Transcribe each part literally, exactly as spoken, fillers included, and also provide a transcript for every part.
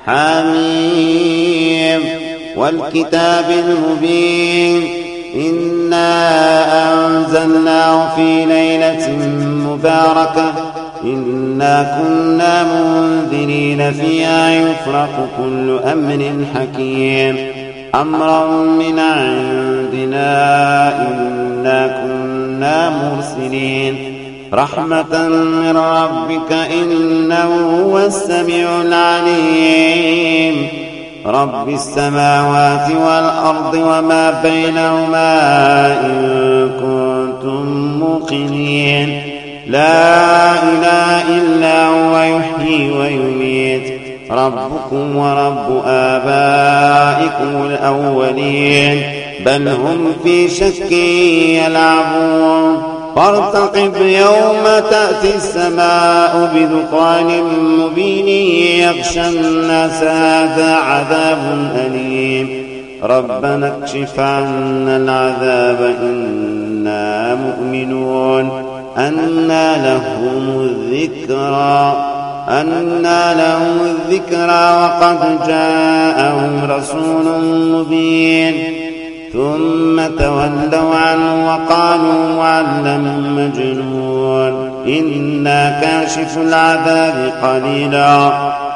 حميم والكتاب المبين إنا أنزلناه في ليلة مباركة إنا كنا منذرين فيها يفرق كل أمر حكيم أمرا من عندنا إنا كنا مرسلين رحمة من ربك إنه هو السميع العليم رب السماوات والأرض وما بينهما إن كنتم موقنين لا إله إلا هو يحيي ويميت ربكم ورب آبائكم الأولين بل هم في شك يلعبون فارتقب يوم تأتي السماء بدخان مبين يغشى الناس هذا عذاب أليم ربنا اكشف عنا العذاب إنا مؤمنون أنى لهم الذكرى أنى لهم الذكرى وقد جاءهم رسول مبين ثم تولوا عنه وقالوا معلم مجنون إنا كاشف العذاب قليلا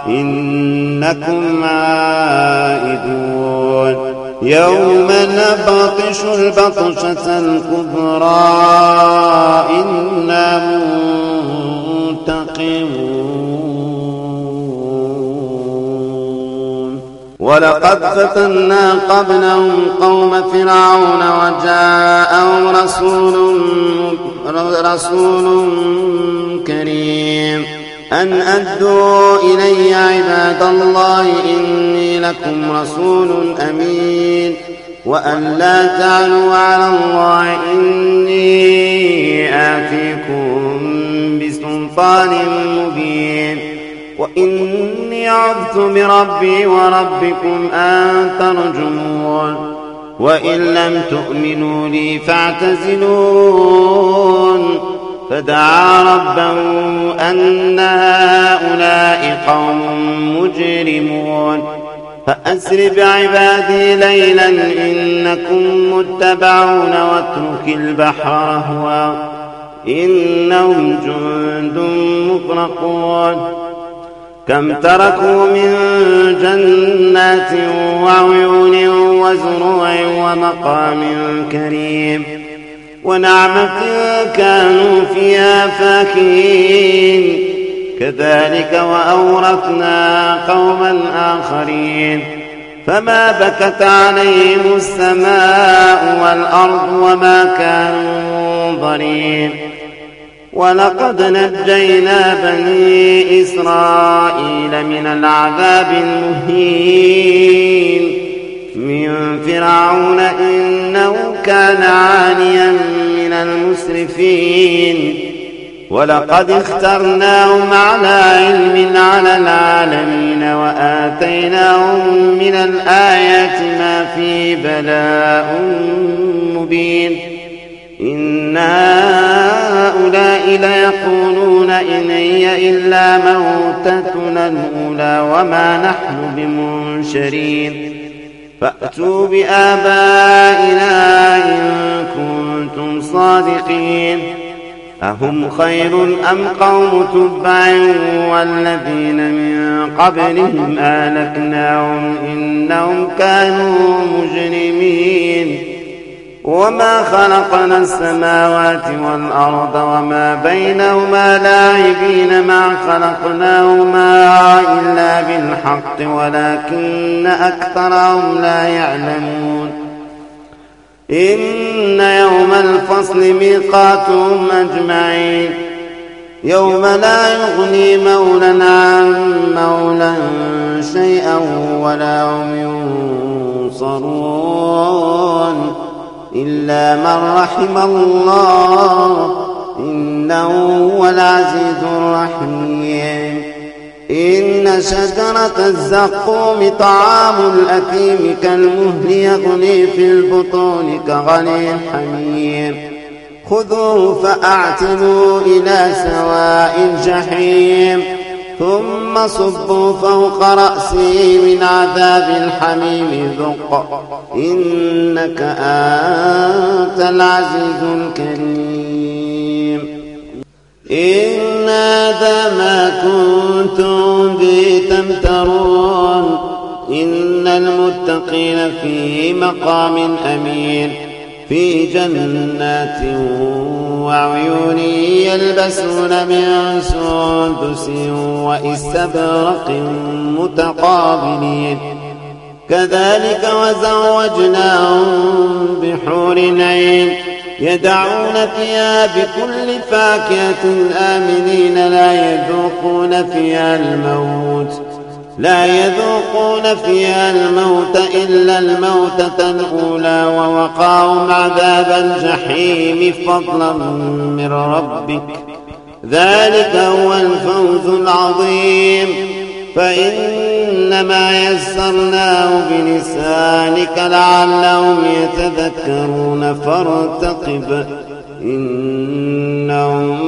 إنكم عائدون يوم نبطش البطشة الكبرى إنا منتقمون ولقد فتنا قبلهم قوم فرعون وجاءهم رسول رسول كريم أن أدوا إلي عباد الله إني لكم رسول أمين وأن لا تعلوا على الله إني آتيكم بسلطان مبين وإني عذت بربي وربكم أن ترجمون وإن لم تؤمنوا لي فاعتزلون فدعا ربه أن هؤلاء قوم مجرمون فأسر بعبادي ليلا إنكم متبعون واترك البحر رهوا إنهم جند مغرقون كم تركوا من جنات وعيون وزروع ومقام كريم ونعمة كانوا فيها فاكهين كذلك وأورثنا قوما آخرين فما بكت عليهم السماء والأرض وما كانوا منظرين ولقد نجينا بني إسرائيل من العذاب المهين من فرعون إنه كان عاليا من المسرفين ولقد اخترناهم على علم على العالمين وآتيناهم من الآيات ما فيه بلاء مبين إن هؤلاء ليقولون إن هي إلا موتتنا الأولى وما نحن بمنشرين فأتوا بآبائنا إن كنتم صادقين أهم خير أم قوم تبع والذين من قبلهم أهلكناهم إنهم كانوا مجرمين وما خلقنا السماوات والأرض وما بينهما لاعبين ما خلقناهما إلا بالحق ولكن أكثرهم لا يعلمون إن يوم الفصل ميقاتهم أجمعين يوم لا يغني مولى عن مولى شيئا ولا هم ينصرون إلا من رحم الله إنه هو العزيز الرحيم إن شجرة الزقوم طعام الأثيم كالمهل يغلي في البطون كغلي الحميم خذوه فأعتلوا إلى سواء الجحيم ثم صبوا فوق رأسي من عذاب الحميم ذق إنك أنت العزيز الكريم. إن هذا ما كنتم به تمترون إن المتقين في مقام أمين في جنات وعيون يلبسون من سندس واستبرق متقابلين كذلك وزوجناهم بحور عين يدعون فيها بكل فاكهة آمنين لا يذوقون فيها الموت لا يذوقون فيها الموت إلا الموتة الأولى ووقاهم عذاب الجحيم فضلا من ربك ذلك هو الفوز العظيم. فإنما يسرناه بلسانك لعلهم يتذكرون فارتقب إنهم